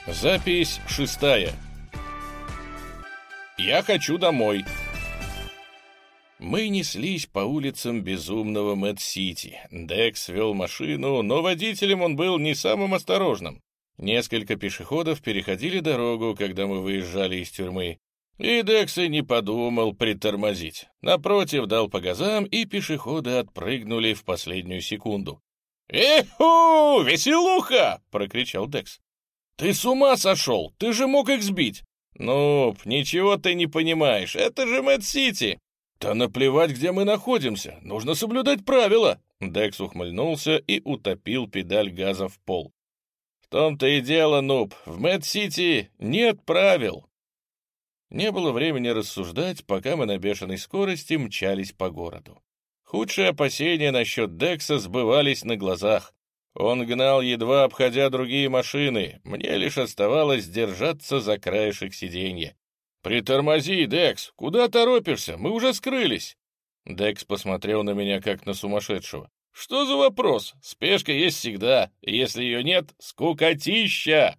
Запись 6. Я хочу домой. Мы неслись по улицам безумного Мэд-Сити. Декс вел машину, но водителем он был не самым осторожным. Несколько пешеходов переходили дорогу, когда мы выезжали из тюрьмы. И Декс и не подумал притормозить. Напротив, дал по газам, и пешеходы отпрыгнули в последнюю секунду. «Эху! Веселуха!» — прокричал Декс. «Ты с ума сошел! Ты же мог их сбить!» «Ну, ничего ты не понимаешь, это же Мэд-Сити!» «Да наплевать, где мы находимся, нужно соблюдать правила!» Декс ухмыльнулся и утопил педаль газа в пол. «В том-то и дело, нуб, в Мэд-Сити нет правил!» Не было времени рассуждать, пока мы на бешеной скорости мчались по городу. Худшие опасения насчет Декса сбывались на глазах. Он гнал, едва обходя другие машины. Мне лишь оставалось держаться за краешек сиденья. «Притормози, Декс! Куда торопишься? Мы уже скрылись!» Декс посмотрел на меня, как на сумасшедшего. «Что за вопрос? Спешка есть всегда. Если ее нет, скукотища!»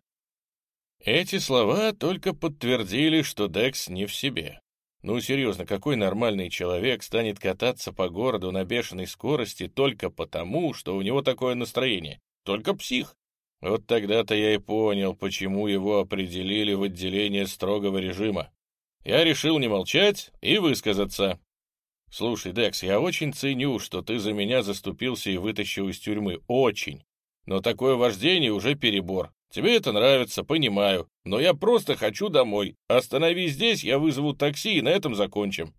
Эти слова только подтвердили, что Декс не в себе. Ну, серьезно, какой нормальный человек станет кататься по городу на бешеной скорости только потому, что у него такое настроение? Только псих. Вот тогда-то я и понял, почему его определили в отделение строгого режима. Я решил не молчать и высказаться. «Слушай, Декс, я очень ценю, что ты за меня заступился и вытащил из тюрьмы. Очень. Но такое вождение уже перебор. Тебе это нравится, понимаю, но я просто хочу домой. Остановись здесь, я вызову такси, и на этом закончим».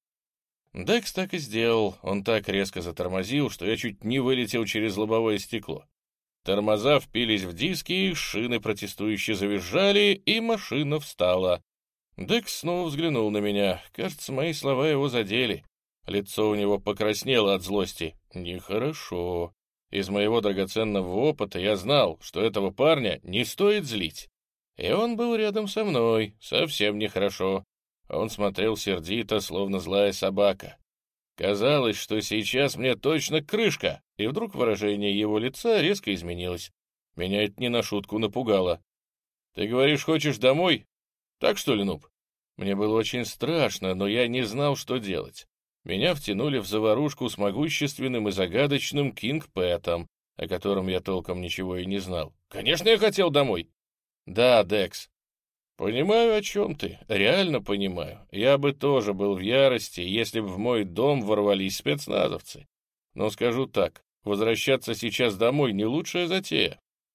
Декс так и сделал. Он так резко затормозил, что я чуть не вылетел через лобовое стекло. Тормоза впились в диски, шины протестующе завизжали, и машина встала. Декс снова взглянул на меня. Кажется, мои слова его задели. Лицо у него покраснело от злости. Нехорошо. Из моего драгоценного опыта я знал, что этого парня не стоит злить. И он был рядом со мной, совсем нехорошо. Он смотрел сердито, словно злая собака. Казалось, что сейчас мне точно крышка, и вдруг выражение его лица резко изменилось. Меня это не на шутку напугало. «Ты говоришь, хочешь домой? Так что ли, нуб?» Мне было очень страшно, но я не знал, что делать. Меня втянули в заварушку с могущественным и загадочным Кинг Пэтом, о котором я толком ничего и не знал. Конечно, я хотел домой. Да, Декс. Понимаю, о чем ты. Реально понимаю. Я бы тоже был в ярости, если бы в мой дом ворвались спецназовцы. Но скажу так, возвращаться сейчас домой не лучшая затея.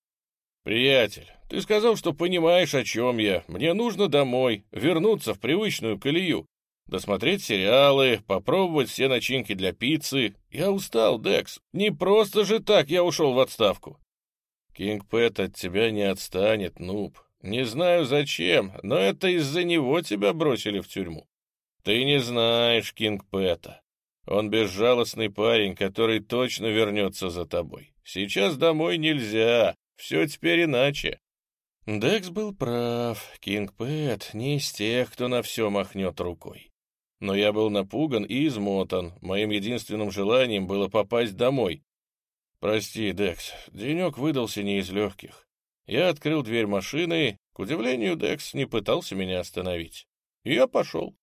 Приятель, ты сказал, что понимаешь, о чем я. Мне нужно домой, вернуться в привычную колею. Досмотреть сериалы, попробовать все начинки для пиццы. Я устал, Декс. Не просто же так я ушел в отставку. Кинг Пэт от тебя не отстанет, нуб. Не знаю зачем, но это из-за него тебя бросили в тюрьму. Ты не знаешь Кинг Пэта. Он безжалостный парень, который точно вернется за тобой. Сейчас домой нельзя, все теперь иначе. Декс был прав. Кинг Пэт не из тех, кто на все махнет рукой. Но я был напуган и измотан. Моим единственным желанием было попасть домой. Прости, Декс, денек выдался не из легких. Я открыл дверь машины. К удивлению, Декс не пытался меня остановить. И я пошел.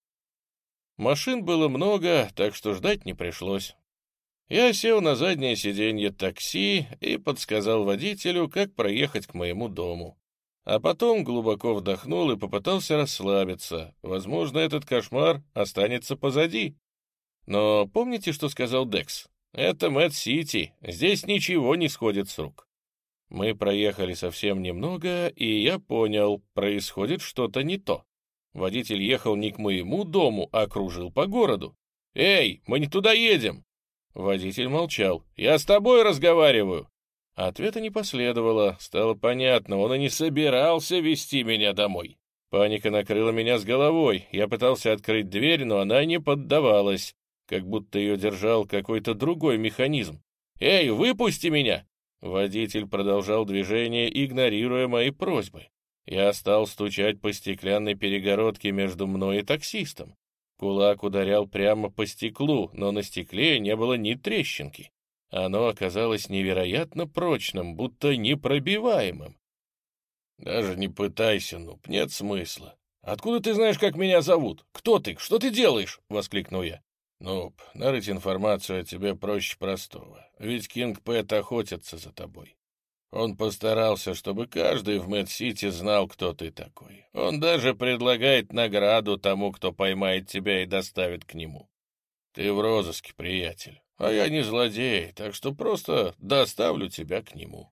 Машин было много, так что ждать не пришлось. Я сел на заднее сиденье такси и подсказал водителю, как проехать к моему дому. А потом глубоко вдохнул и попытался расслабиться. Возможно, этот кошмар останется позади. Но помните, что сказал Декс? Это Мэд-Сити, здесь ничего не сходит с рук. Мы проехали совсем немного, и я понял, происходит что-то не то. Водитель ехал не к моему дому, а кружил по городу. «Эй, мы не туда едем!» Водитель молчал. «Я с тобой разговариваю!» Ответа не последовало. Стало понятно, он и не собирался везти меня домой. Паника накрыла меня с головой. Я пытался открыть дверь, но она не поддавалась, как будто ее держал какой-то другой механизм. «Эй, выпусти меня!» Водитель продолжал движение, игнорируя мои просьбы. Я стал стучать по стеклянной перегородке между мной и таксистом. Кулак ударял прямо по стеклу, но на стекле не было ни трещинки. Оно оказалось невероятно прочным, будто непробиваемым. «Даже не пытайся, Нуб, нет смысла». «Откуда ты знаешь, как меня зовут? Кто ты? Что ты делаешь?» — воскликнул я. «Нуб, нарыть информацию о тебе проще простого, ведь Кинг Пэт охотится за тобой. Он постарался, чтобы каждый в Мэд-Сити знал, кто ты такой. Он даже предлагает награду тому, кто поймает тебя и доставит к нему. Ты в розыске, приятель, а я не злодей, так что просто доставлю тебя к нему».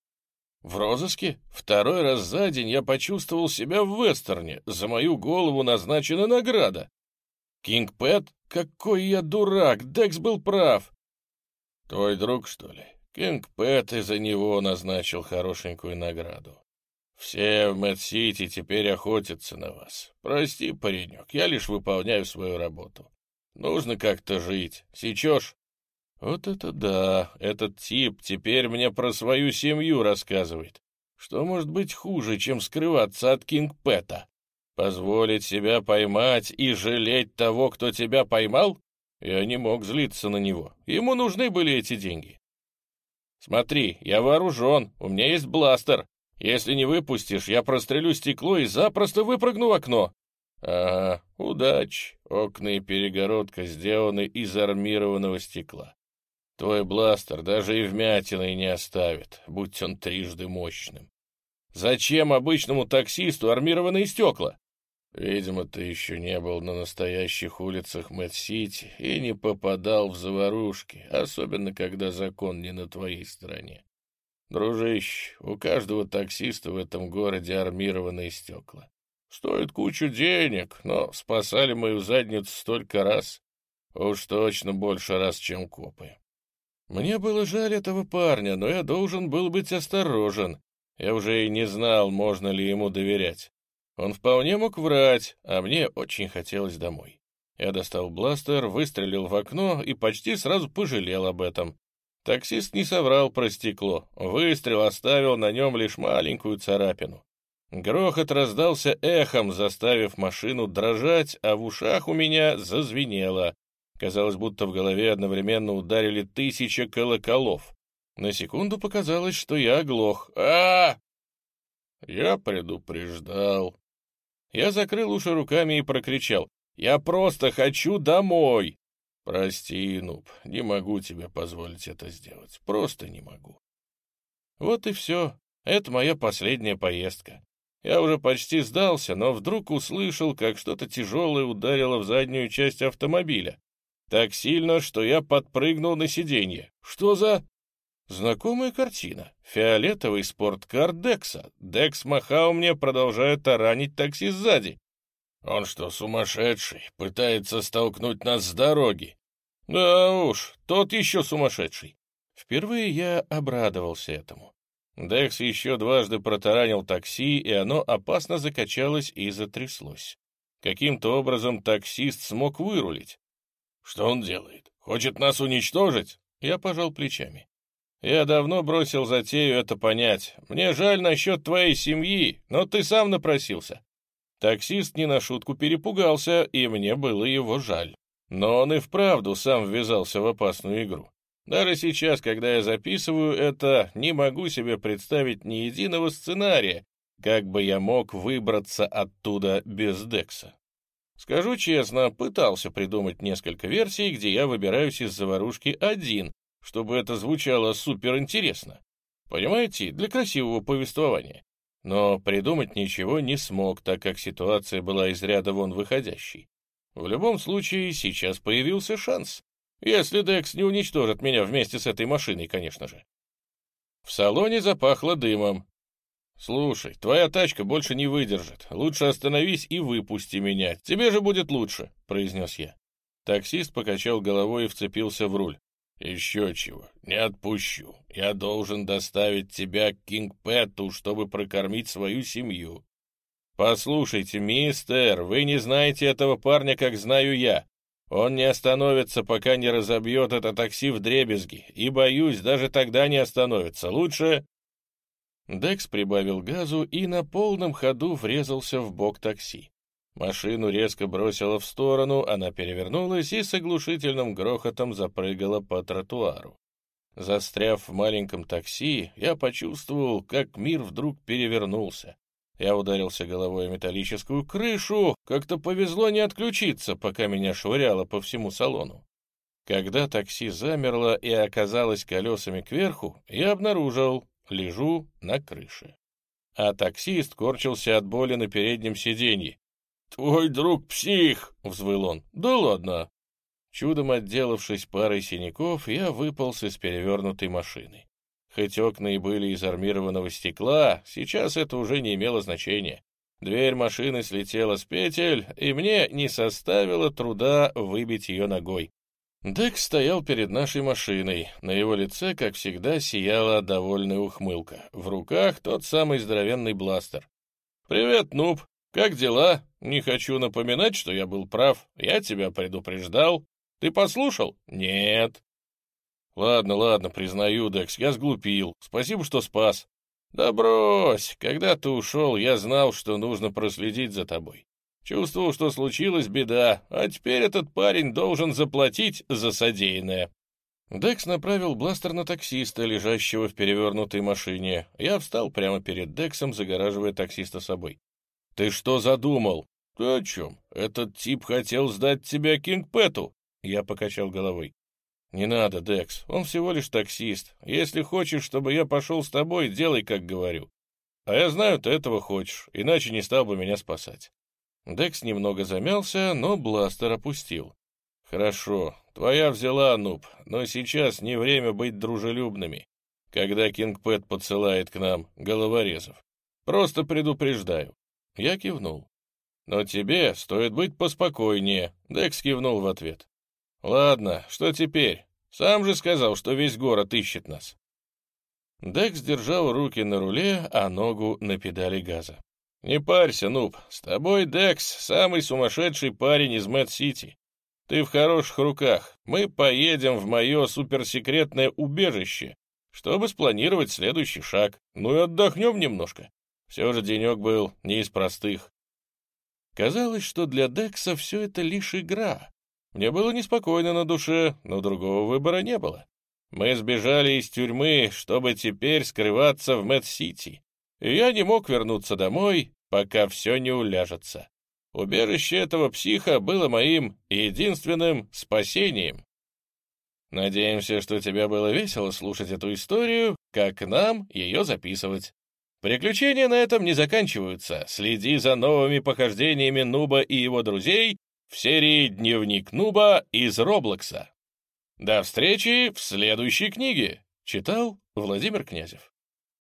В розыске? Второй раз за день я почувствовал себя в вестерне. За мою голову назначена награда. Кинг Пэт? Какой я дурак! Декс был прав. Твой друг, что ли? Кинг Пэт из-за него назначил хорошенькую награду. Все в Мэд-Сити теперь охотятся на вас. Прости, паренек, я лишь выполняю свою работу. Нужно как-то жить. Сечешь? Вот это да, этот тип теперь мне про свою семью рассказывает. Что может быть хуже, чем скрываться от Кинг Пэта? Позволить себя поймать и жалеть того, кто тебя поймал? Я не мог злиться на него. Ему нужны были эти деньги. Смотри, я вооружен, у меня есть бластер. Если не выпустишь, я прострелю стекло и запросто выпрыгну в окно. Ага, удачи. Окна и перегородка сделаны из армированного стекла. Твой бластер даже и вмятиной не оставит, будь он трижды мощным. Зачем обычному таксисту армированные стекла? Видимо, ты еще не был на настоящих улицах Мэд-Сити и не попадал в заварушки, особенно когда закон не на твоей стороне. Дружище, у каждого таксиста в этом городе армированные стекла. Стоит кучу денег, но спасали мою задницу столько раз. Уж точно больше раз, чем копы. Мне было жаль этого парня, но я должен был быть осторожен. Я уже и не знал, можно ли ему доверять. Он вполне мог врать, а мне очень хотелось домой. Я достал бластер, выстрелил в окно и почти сразу пожалел об этом. Таксист не соврал про стекло. Выстрел оставил на нем лишь маленькую царапину. Грохот раздался эхом, заставив машину дрожать, а в ушах у меня зазвенело. Казалось, будто в голове одновременно ударили 1000 колоколов. На секунду показалось, что я оглох. Я предупреждал. Я закрыл уши руками и прокричал: «Я просто хочу домой!» «Прости, Нуб, не могу тебе позволить это сделать. Просто не могу». Вот и все. Это моя последняя поездка. Я уже почти сдался, но вдруг услышал, как что-то тяжелое ударило в заднюю часть автомобиля. Так сильно, что я подпрыгнул на сиденье. Что за... Знакомая картина. Фиолетовый спорткар Декса. Декс махал мне, продолжая таранить такси сзади. Он что, сумасшедший? Пытается столкнуть нас с дороги. Да уж, тот еще сумасшедший. Впервые я обрадовался этому. Декс еще дважды протаранил такси, и оно опасно закачалось и затряслось. Каким-то образом таксист смог вырулить. Что он делает? Хочет нас уничтожить? Я пожал плечами. Я давно бросил затею это понять. Мне жаль насчет твоей семьи, но ты сам напросился. Таксист не на шутку перепугался, и мне было его жаль. Но он и вправду сам ввязался в опасную игру. Даже сейчас, когда я записываю это, не могу себе представить ни единого сценария, как бы я мог выбраться оттуда без Декса. Скажу честно, пытался придумать несколько версий, где я выбираюсь из заварушки один, чтобы это звучало суперинтересно. Понимаете, для красивого повествования. Но придумать ничего не смог, так как ситуация была из ряда вон выходящей. В любом случае, сейчас появился шанс. Если Декс не уничтожит меня вместе с этой машиной, конечно же. В салоне запахло дымом. «Слушай, твоя тачка больше не выдержит. Лучше остановись и выпусти меня. Тебе же будет лучше», — произнес я. Таксист покачал головой и вцепился в руль. «Еще чего, не отпущу. Я должен доставить тебя к Кинг Пэту, чтобы прокормить свою семью». «Послушайте, мистер, вы не знаете этого парня, как знаю я. Он не остановится, пока не разобьет это такси вдребезги, и, боюсь, даже тогда не остановится. Лучше...» Декс прибавил газу и на полном ходу врезался в бок такси. Машину резко бросило в сторону, она перевернулась и с оглушительным грохотом запрыгала по тротуару. Застряв в маленьком такси, я почувствовал, как мир вдруг перевернулся. Я ударился головой о металлическую крышу, как-то повезло не отключиться, пока меня швыряло по всему салону. Когда такси замерло и оказалось колесами кверху, я обнаружил, лежу на крыше. А таксист корчился от боли на переднем сиденье. «Твой друг псих!» — взвыл он. «Да ладно!» Чудом отделавшись парой синяков, я выполз из перевернутой машины. Хоть окна и были из армированного стекла, сейчас это уже не имело значения. Дверь машины слетела с петель, и мне не составило труда выбить ее ногой. Декс стоял перед нашей машиной. На его лице, как всегда, сияла довольная ухмылка. В руках тот самый здоровенный бластер. «Привет, нуб! Как дела? Не хочу напоминать, что я был прав. Я тебя предупреждал. Ты послушал? Нет. Ладно, признаю, Декс, я сглупил. Спасибо, что спас. Да брось, когда ты ушел, я знал, что нужно проследить за тобой. Чувствовал, что случилась беда, а теперь этот парень должен заплатить за содеянное». Декс направил бластер на таксиста, лежащего в перевернутой машине. Я встал прямо перед Дексом, загораживая таксиста собой. «Ты что задумал?» «Ты о чем? Этот тип хотел сдать тебя Кинг-Пэту». Я покачал головой. «Не надо, Декс, он всего лишь таксист. Если хочешь, чтобы я пошел с тобой, делай, как говорю. А я знаю, ты этого хочешь, иначе не стал бы меня спасать». Декс немного замялся, но бластер опустил. «Хорошо, твоя взяла, нуб, но сейчас не время быть дружелюбными, когда Кинг-Пэт подсылает к нам головорезов. Просто предупреждаю». Я кивнул. «Но тебе стоит быть поспокойнее», — Декс кивнул в ответ. «Ладно, что теперь? Сам же сказал, что весь город ищет нас». Декс держал руки на руле, а ногу на педали газа. «Не парься, нуб, с тобой, Декс, самый сумасшедший парень из Мэд-Сити. Ты в хороших руках. Мы поедем в мое суперсекретное убежище, чтобы спланировать следующий шаг. Ну и отдохнем немножко. Все же денек был не из простых». Казалось, что для Декса все это лишь игра. Мне было неспокойно на душе, но другого выбора не было. Мы сбежали из тюрьмы, чтобы теперь скрываться в Мэд-Сити. И я не мог вернуться домой, пока все не уляжется. Убежище этого психа было моим единственным спасением. Надеемся, что тебе было весело слушать эту историю, как нам ее записывать. Приключения на этом не заканчиваются. Следи за новыми похождениями Нуба и его друзей в серии «Дневник Нуба» из Роблокса. До встречи в следующей книге. Читал Владимир Князев.